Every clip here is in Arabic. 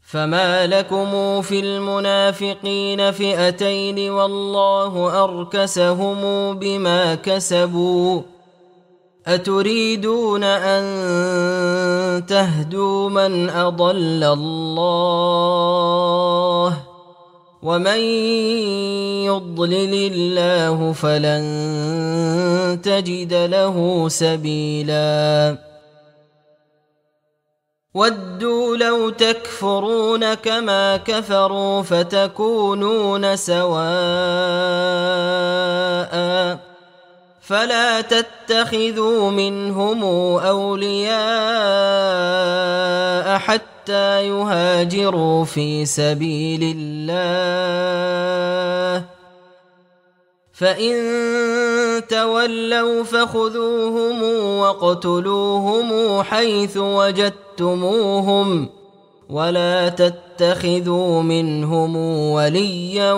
فما لكم في المنافقين فئتين والله أركسهم بما كسبوا أتريدون أن تهدوا من أضل الله ومن يضلل الله فلن تجد له سبيلا ودوا لو تكفرون كما كفروا فتكونون سواء فلا تتخذوا منهم أولياء حتى يهاجروا في سبيل الله فإن تولوا فخذوهم واقتلوهم حيث وجدتموهم ولا تتخذوا منهم وليا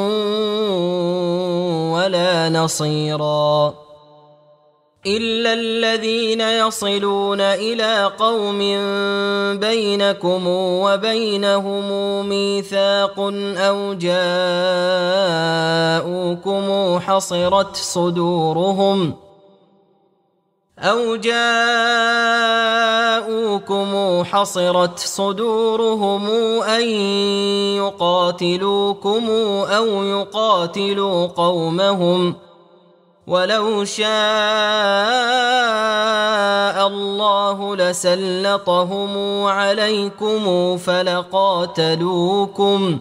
ولا نصيرا إلا الذين يصلون إلى قوم بينكم وبينهم ميثاق أو جاءوكم حصرت صدورهم أن يقاتلوكم أو يقاتلوا قومهم ولو شاء الله لسلطهم عليكم فلقاتلوكم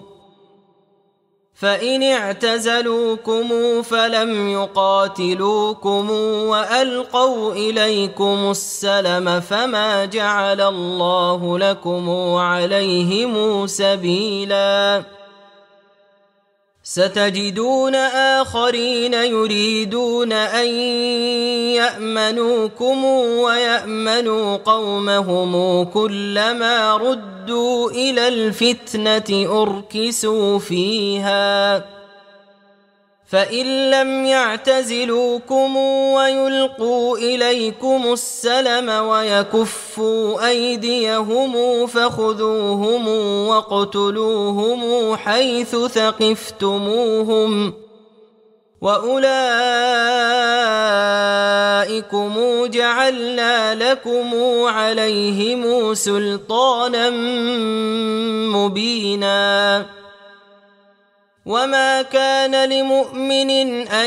فإن اعتزلوكم فلم يقاتلوكم وألقوا إليكم السلم فما جعل الله لكم عليهم سبيلا ستجدون آخرين يريدون أن يأمنوكم ويأمنوا قومهم كلما ردوا إلى الفتنة أركسوا فيها فإن لم يعتزلوكم ويلقوا إليكم السلم ويكفوا أيديهم فخذوهم واقتلوهم حيث ثقفتموهم وأولئكم جعلنا لكم عليهم سلطانا مبينا وما كان لمؤمن أن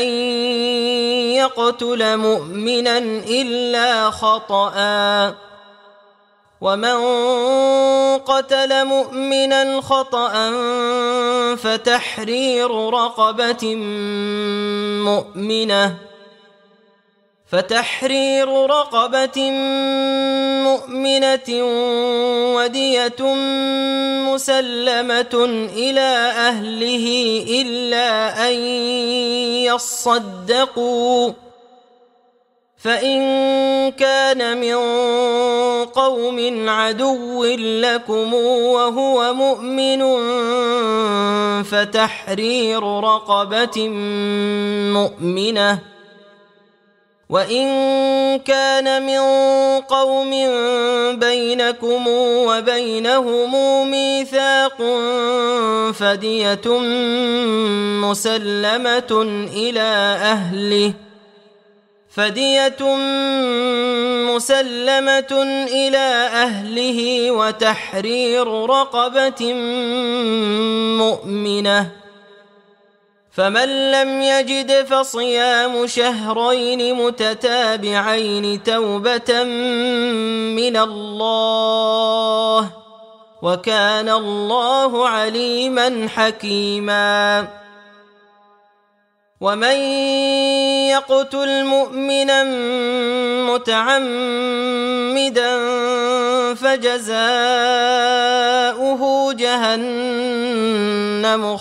يقتل مؤمنا إلا خطأ ومن قتل مؤمنا خطأ فتحرير رقبة مؤمنة ودية مسلمة إلى أهله إلا أن يصدقوا فإن كان من قوم عدو لكم وهو مؤمن فتحرير رقبة مؤمنة وإن كان من قوم بينكم وبينهم ميثاق فدية مسلمة إلى أهله وتحرير رقبة مؤمنة فمن لم يجد فصيام شهرين متتابعين توبة من الله وكان الله عليما حكيما ومن يقتل مؤمنا متعمدا فجزاؤه جهنم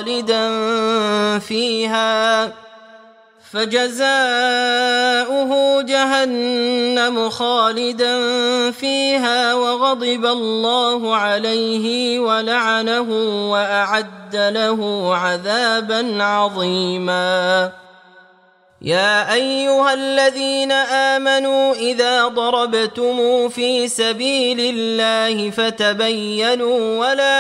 خالدا فيها وغضب الله عليه ولعنه وأعد له عذابا عظيما يا أيها الذين آمنوا إذا ضربتم في سبيل الله فتبينوا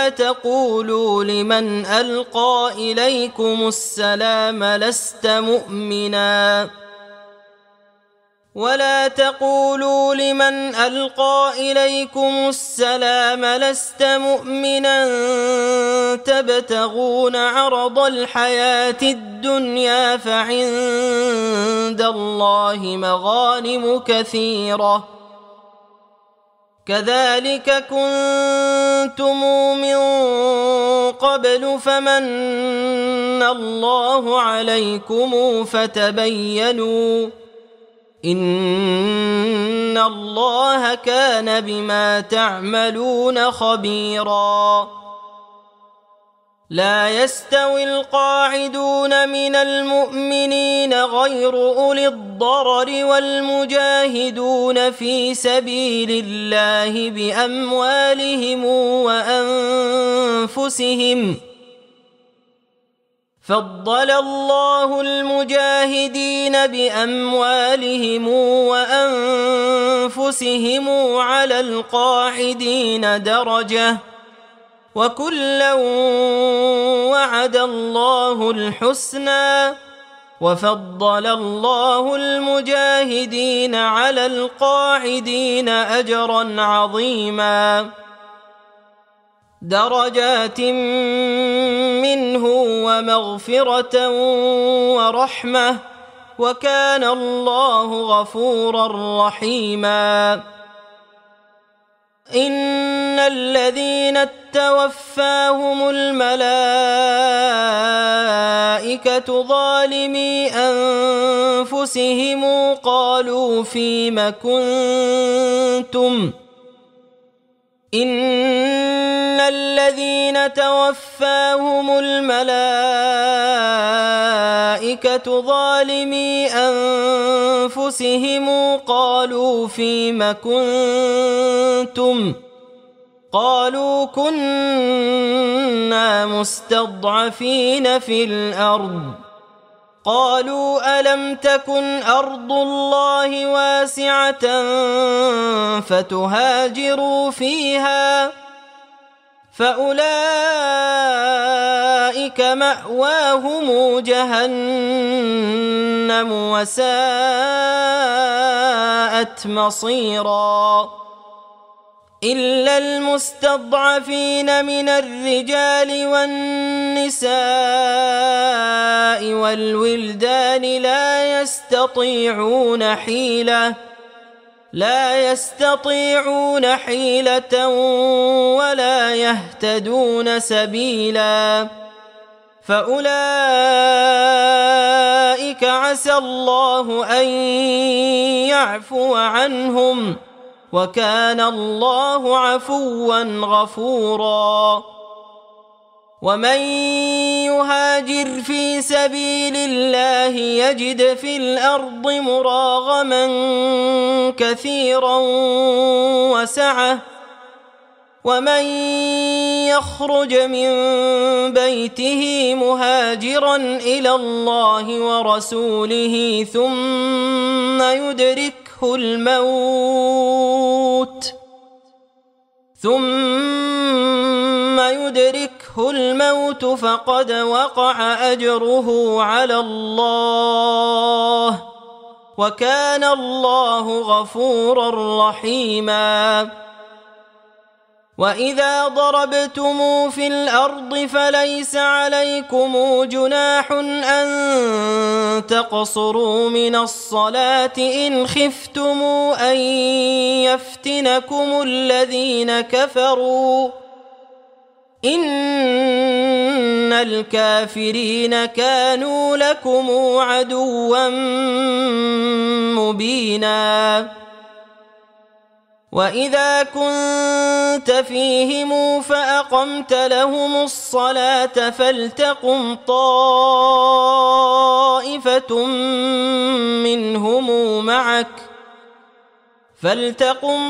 ولا تقولوا لمن ألقى إليكم السلام لست مؤمنا تبتغون عرض الحياة الدنيا فعند الله مغانم كثيرة كذلك كنتم من قبل فمن الله عليكم فتبينوا إن الله كان بما تعملون خبيرا لا يستوي القاعدون من المؤمنين غير أولي الضرر والمجاهدون في سبيل الله بأموالهم وأنفسهم فضل الله المجاهدين بأموالهم وأنفسهم على القاعدين درجة وكلا وعد الله الحسنى وفضل الله المجاهدين على القاعدين أجرا عظيما درجات منه ومغفرة ورحمة وكان الله غفورا رحيما إن الذين توفاهم الملائكة ظالمي أنفسهم قالوا فيم كنتم إن الذين توفاهم الملائكة ظالمي أنفسهم قالوا فيم كنتم قالوا كنا مستضعفين في الأرض قالوا ألم تكن أرض الله واسعة فتهاجروا فيها فأولئك مأواهم جهنم وساءت مصيرا إلا المستضعفين من الرجال والنساء والولدان لا يستطيعون حيلة ولا يهتدون سبيلا فأولئك عسى الله أن يعفو عنهم وكان الله عفوا غفورا ومن يهاجر في سبيل الله يجد في الأرض مراغما كثيرا وسعة ومن يخرج من بيته مهاجرا إلى الله ورسوله ثم يدركه الموت فقد وقع أجره على الله وكان الله غفورا رحيما وإذا ضربتم في الأرض فليس عليكم جناح أن تقصروا من الصلاة إن خفتم أن يفتنكم الذين كفروا إن الكافرين كانوا لكم عدوا مبينا وإذا كنت فيهم فأقمت لهم الصلاة فلتقم طائفة منهم معك فلتقم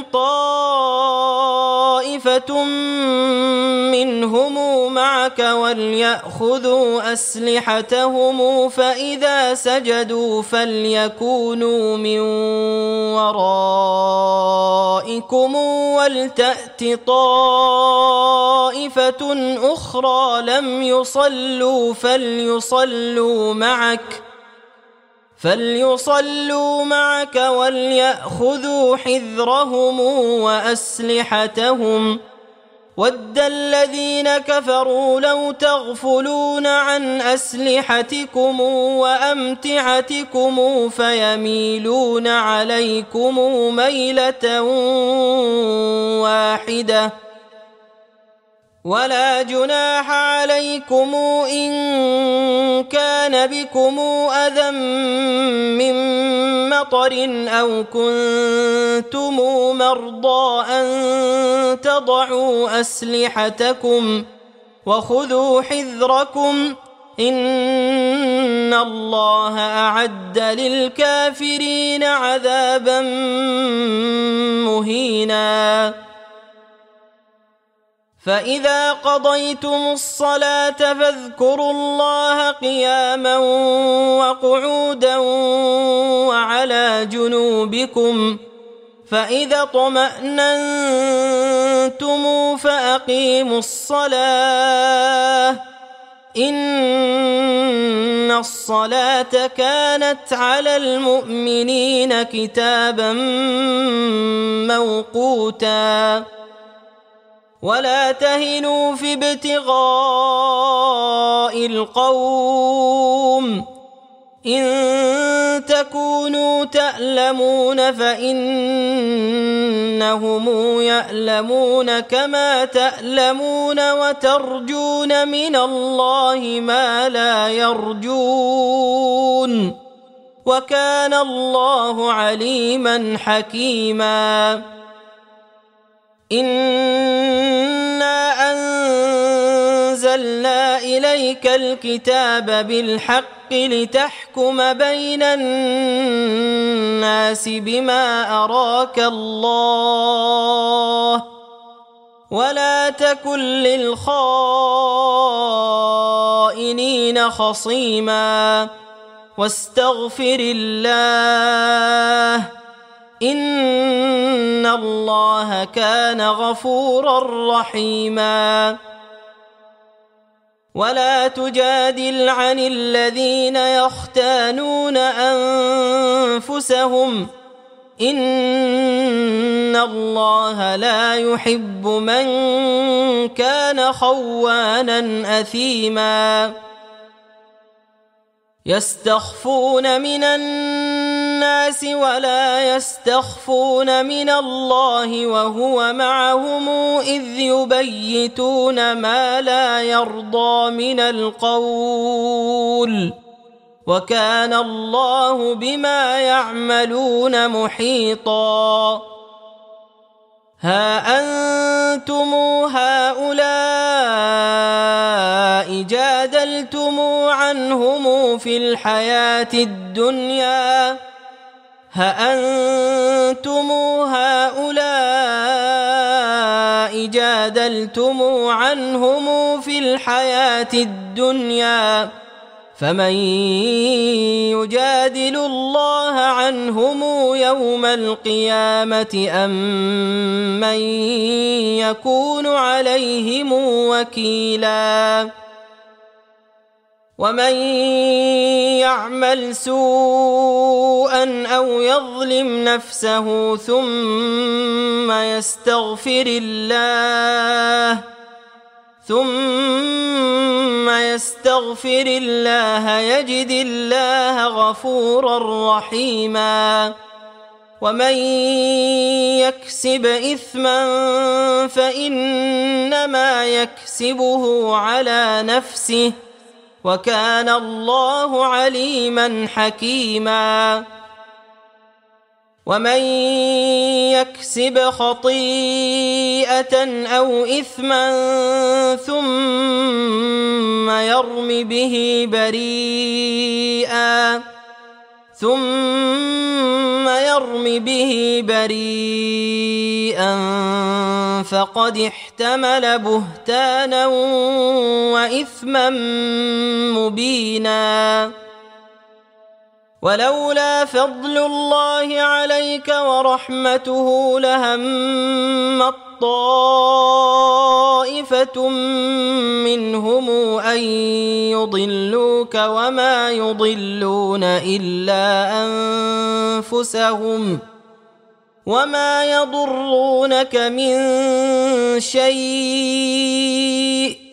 طائفة منهم معك وليأخذوا أسلحتهم فإذا سجدوا فليكونوا من ورائكم ولتأت طائفة أخرى لم يصلوا فليصلوا معك وليأخذوا حذرهم وأسلحتهم ود الذين كفروا لو تغفلون عن أسلحتكم وأمتعتكم فيميلون عليكم ميلة واحدة ولا جناح عليكم إن كان بكم أذى من مطر أو كنتم مرضى أن تضعوا أسلحتكم وخذوا حذركم إن الله أعد للكافرين عذابا مهينا فإذا قضيتم الصلاة فاذكروا الله قياما وقعودا وعلى جنوبكم فإذا اطمأننتم فأقيموا الصلاة إن الصلاة كانت على المؤمنين كتابا موقوتا ولا تهنوا في ابتغاء القوم إن تكونوا تألمون فإنهم يألمون كما تألمون وترجون من الله ما لا يرجون وكان الله عليما حكيما إنا أنزلنا إليك الكتاب بالحق لتحكم بين الناس بما أراك الله ولا تكن للخائنين خصيما واستغفر الله إن الله كان غفورا رحيما ولا تجادل عن الذين يختانون أنفسهم إن الله لا يحب من كان خوانا أثيما يستخفون من الناس ولا يستخفون من الله وهو معهم إذ يبيتون ما لا يرضى من القول وكان الله بما يعملون محيطا ها أنتم هؤلاء جادلتم عنهم في الحياة الدنيا فمن يجادل الله عنهم يوم القيامة أم من يكون عليهم وكيلا ومن يعمل سوءا أو يظلم نفسه ثم يستغفر الله يجد الله غفورا رحيما ومن يكسب إثما فإنما يكسبه على نفسه وكان الله عليما حكيما ومن يكسب خطيئة أو إثما ثم يرم به بريئا ثم ثم يرم به بريئا فقد احتمل بهتانا وإثما مبينا. ولولا فضل الله عليك ورحمته لهمت طائفة منهم أن يضلوك وما يضلون إلا أنفسهم وما يضرونك من شيء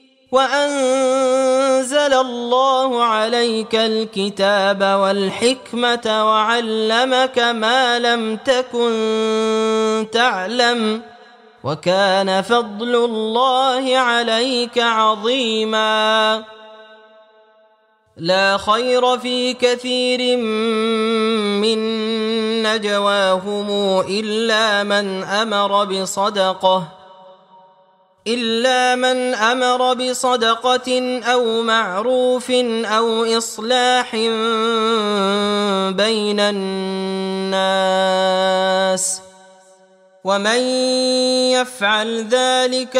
وأنزل الله عليك الكتاب والحكمة وعلمك ما لم تكن تعلم وكان فضل الله عليك عظيما. لا خير في كثير من نجواهم إلا من أمر بصدقة أو معروف أو إصلاح بين الناس ومن يفعل ذلك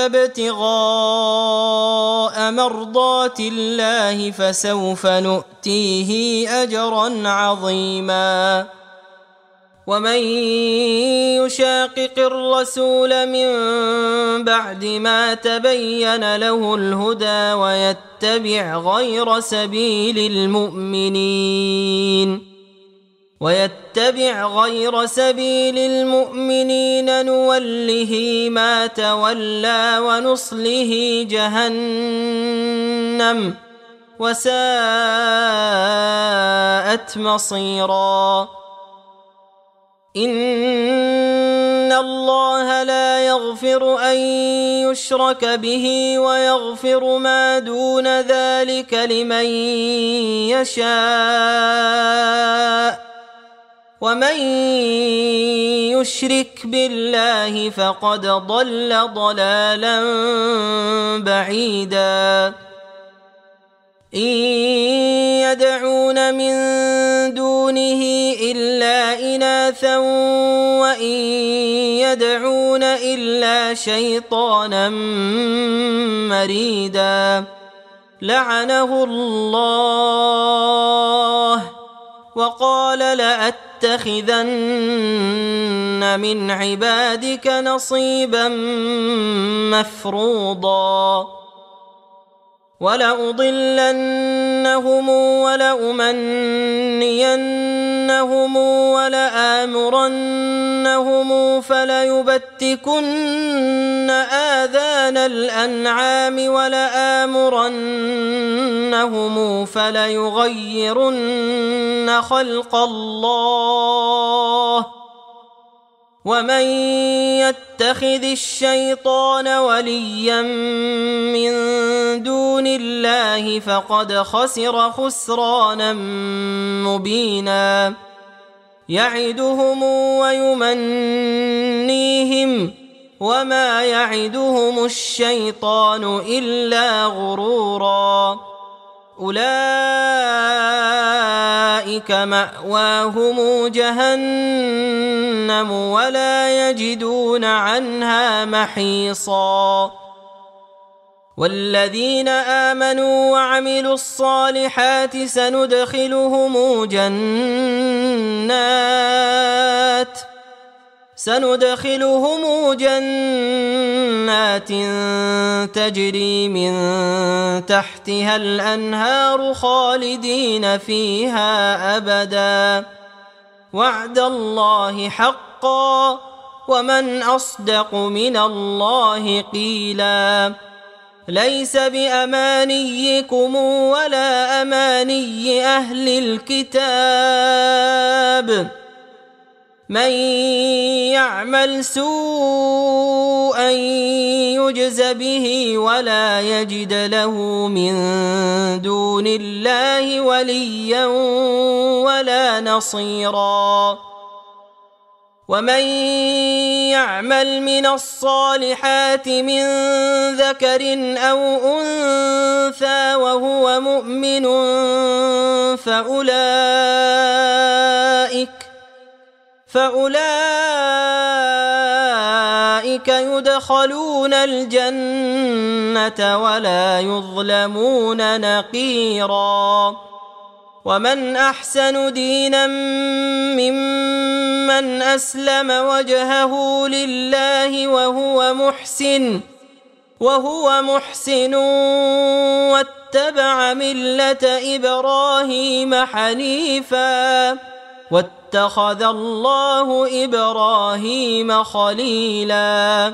ابتغاء مرضات الله فسوف نؤتيه أجرا عظيما. ومن يشاقق الرسول من بعد ما تبين له الهدى ويتبع غير سبيل المؤمنين نوله ما تولى ونصله جهنم وساءت مصيرا. إن الله لا يغفر أن يشرك به ويغفر ما دون ذلك لمن يشاء ومن يشرك بالله فقد ضل ضلالا بعيدا. إن يدعون من دونه إلا إناثا وإن يدعون إلا شيطانا مريدا لعنه الله وقال لأتخذن من عبادك نصيبا مفروضا. ولأضلنهم ولأمنينهم ولآمرنهم فليبتكن آذان الأنعام ولآمرنهم فليغيرن خلق الله ومن يتخذ الشيطان وليا من دون الله فقد خسر خسرانا مبينا. يعدهم ويمنيهم وما يعدهم الشيطان إلا غرورا. أولئك مأواهم جهنم ولا يجدون عنها محيصا. والذين آمنوا وعملوا الصالحات سندخلهم جنات تجري من تحتها الأنهار خالدين فيها أبدا وعد الله حقا ومن أصدق من الله قيلا. ليس بأمانيكم ولا أماني أهل الكتاب من يعمل سوءا يجز به ولا يجد له من دون الله وليا ولا نصيرا. ومن يعمل من الصالحات من ذكر أو أنثى وهو فأولئك يدخلون الجنة ولا يظلمون نقيرا. ومن أحسن دينا ممن أسلم وجهه لله وهو محسن واتبع ملة إبراهيم حنيفا واتخذ الله إبراهيم خليلا.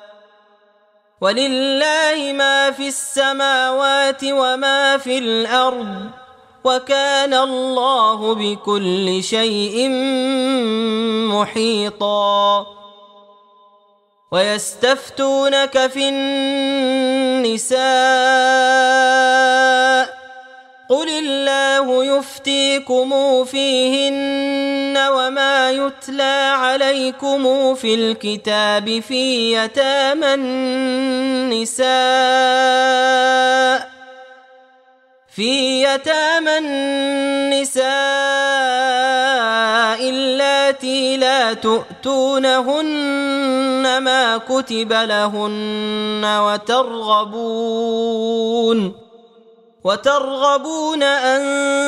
ولله ما في السماوات وما في الأرض وكان الله بكل شيء محيطا. ويستفتونك في النساء قل الله يفتيكم فيهن وما يتلى عليكم في الكتاب في يتامى النساء اللاتي لا تؤتونهن ما كتب لهن وترغبون أن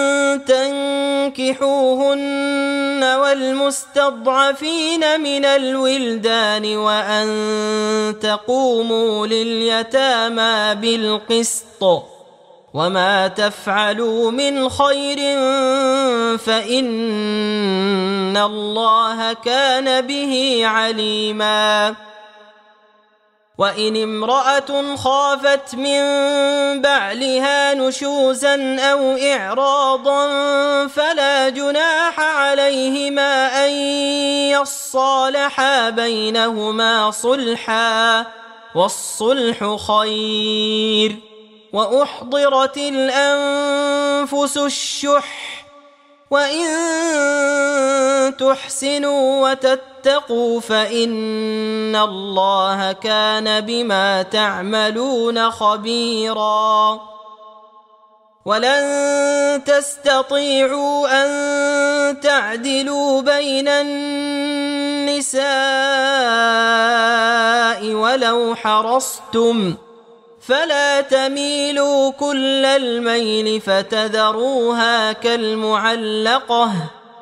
تنكحوهن والمستضعفين من الولدان وأن تقوموا لليتامى بالقسط وما تفعلوا من خير فإن الله كان به عليما. وإن امرأة خافت من بعلها نشوزا أو إعراضا فلا جناح عليهما أن يصالحا بينهما صلحا والصلح خير. وأحضرت الأنفس الشح وإن تحسنوا وتتقوا فإن الله كان بما تعملون خبيرا. ولن تستطيعوا أن تعدلوا بين النساء ولو حرصتم فلا تميلوا كل الميل فتذروها كالمعلقة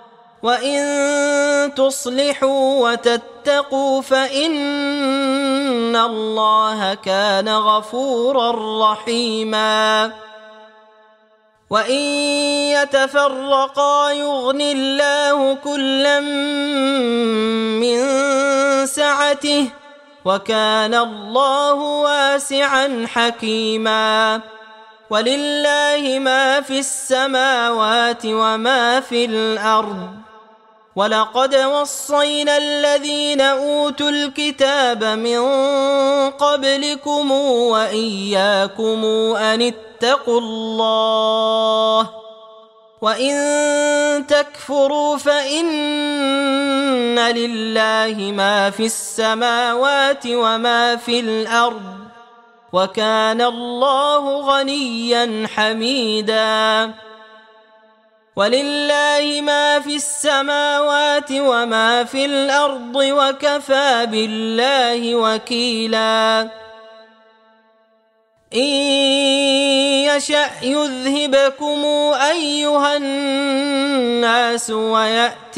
وإن تصلحوا وتتقوا فإن الله كان غفورا رحيما. وإن يتفرقا يغن الله كلا من سعته وكان الله واسعا حكيما. ولله ما في السماوات وما في الأرض. ولقد وصينا الذين أوتوا الكتاب من قبلكم وإياكم أن اتقوا الله وإن تكفروا فإن لله ما في السماوات وما في الأرض وكان الله غنيا حميدا. ولله ما في السماوات وما في الأرض وكفى بالله وكيلا. إن يشأ يذهبكم أيها الناس ويأت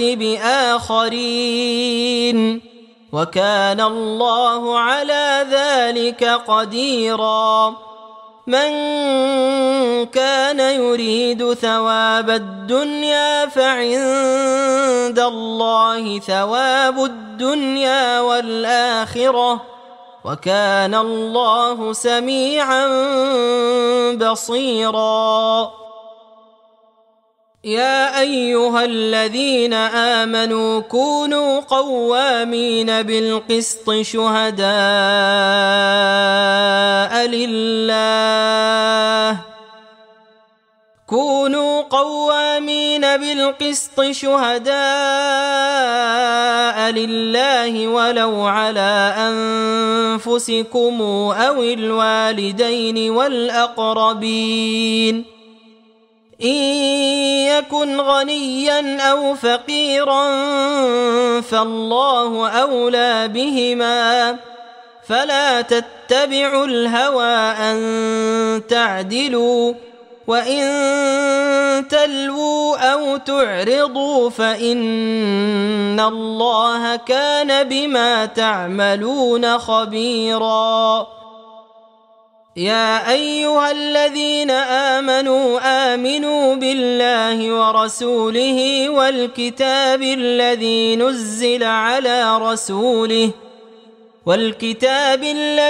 بآخرين وكان الله على ذلك قديرا. من كان يريد ثواب الدنيا فعند الله ثواب الدنيا والآخرة وكان الله سميعا بصيرا. يا أيها الذين آمنوا كونوا قوامين بالقسط شهداء لله ولو على أنفسكم أو الوالدين والأقربين إن يكن غنيا أو فقيرا فالله أولى بهما فلا تتبعوا الهوى أن تعدلوا وإن تلووا أو تعرضوا فإن الله كان بما تعملون خبيرا. يا أيها الذين آمنوا بالله ورسوله والكتاب الذي نزل على رسوله والكتاب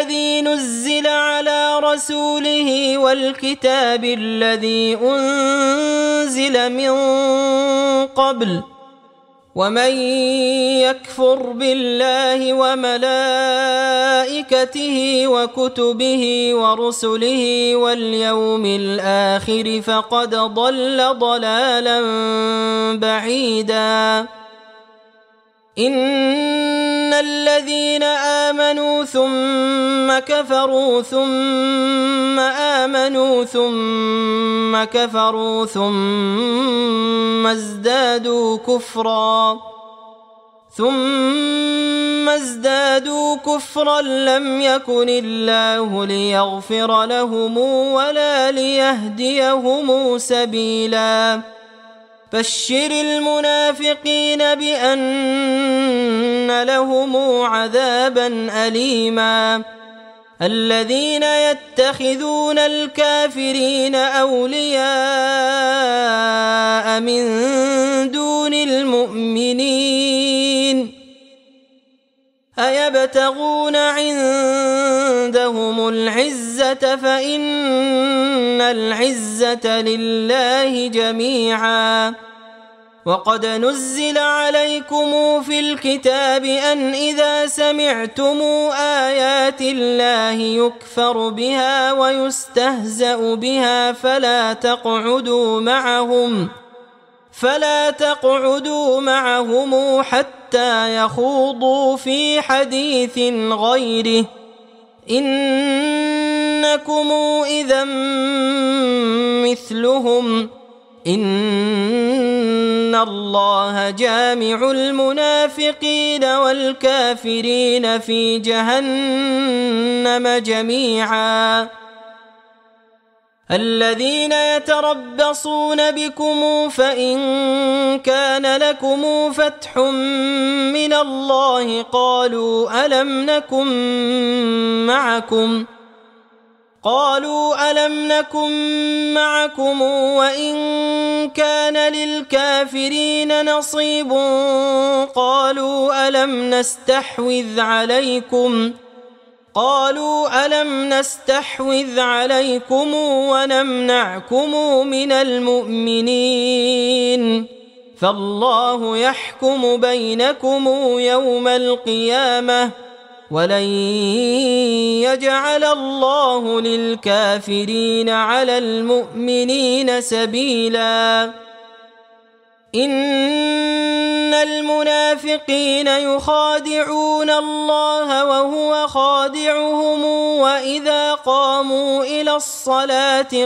الذي أنزل من قبل ومن يكفر بالله وملائكته وكتبه ورسله واليوم الآخر فقد ضل ضلالا بعيدا. إن الذين آمنوا ثم كفروا ثم آمنوا ثم كفروا ثم ازدادوا كفرا لم يكن الله ليغفر لهم ولا ليهديهم سبيلا. بشر المنافقين بأن لهم عذابا أليما. الذين يتخذون الكافرين أولياء من دون المؤمنين أيبتغون عندهم العزة فإن العزة لله جميعا. وقد نزل عليكم في الكتاب أن إذا سمعتم آيات الله يكفر بها ويستهزأ بها فلا تقعدوا معهم حتى يخوضوا في حديث غيره إنكم إذا مثلهم إن الله جامع المنافقين والكافرين في جهنم جميعا. الذين يتربصون بكم فإن كان لكم فتح من الله قالوا ألم نكن معكم وإن كان للكافرين نصيب قالوا ألم نستحوذ عليكم ونمنعكم من المؤمنين فالله يحكم بينكم يوم القيامة ولن يجعل الله للكافرين على المؤمنين سبيلا. إن المنافقين يخادعون الله وهو خادعهم وإذا قاموا إلى الصلاة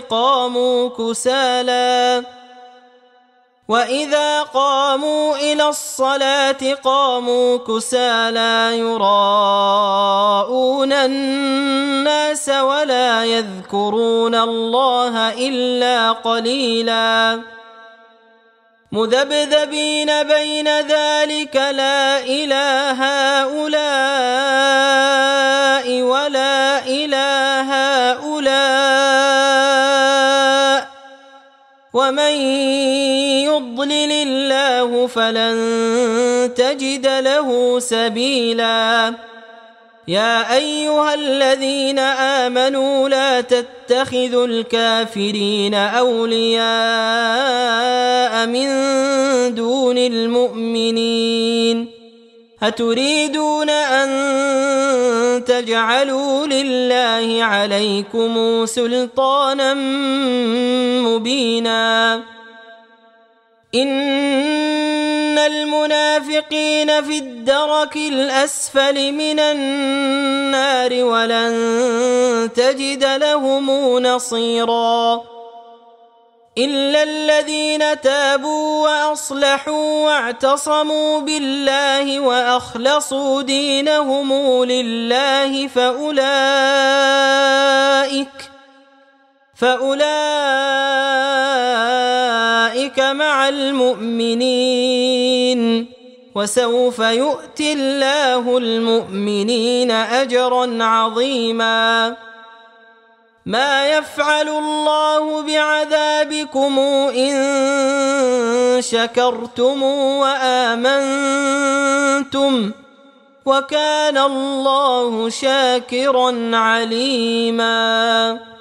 قاموا كسالى يراءون الناس ولا يذكرون الله إلا قليلا. مذبذبين بين ذلك لا إلى هؤلاء ولا إلى هؤلاء ومن يضلل الله فلن تجد له سبيلا. يا أيها الذين آمنوا لا تتخذوا الكافرين أولياء من دون المؤمنين أتريدون أن تجعلوا لله عليكم سلطانا مبينا. إن المنافقين في الدرك الأسفل من النار ولن تجد لهم نصيرا. إلا الذين تابوا وأصلحوا واعتصموا بالله وأخلصوا دينهم لله فأولئك مع المؤمنين، وسوف يؤتي الله المؤمنين أجرا عظيما. ما يفعل الله بعذابكم إن شكرتم وآمنتم، وكان الله شاكرا عليما.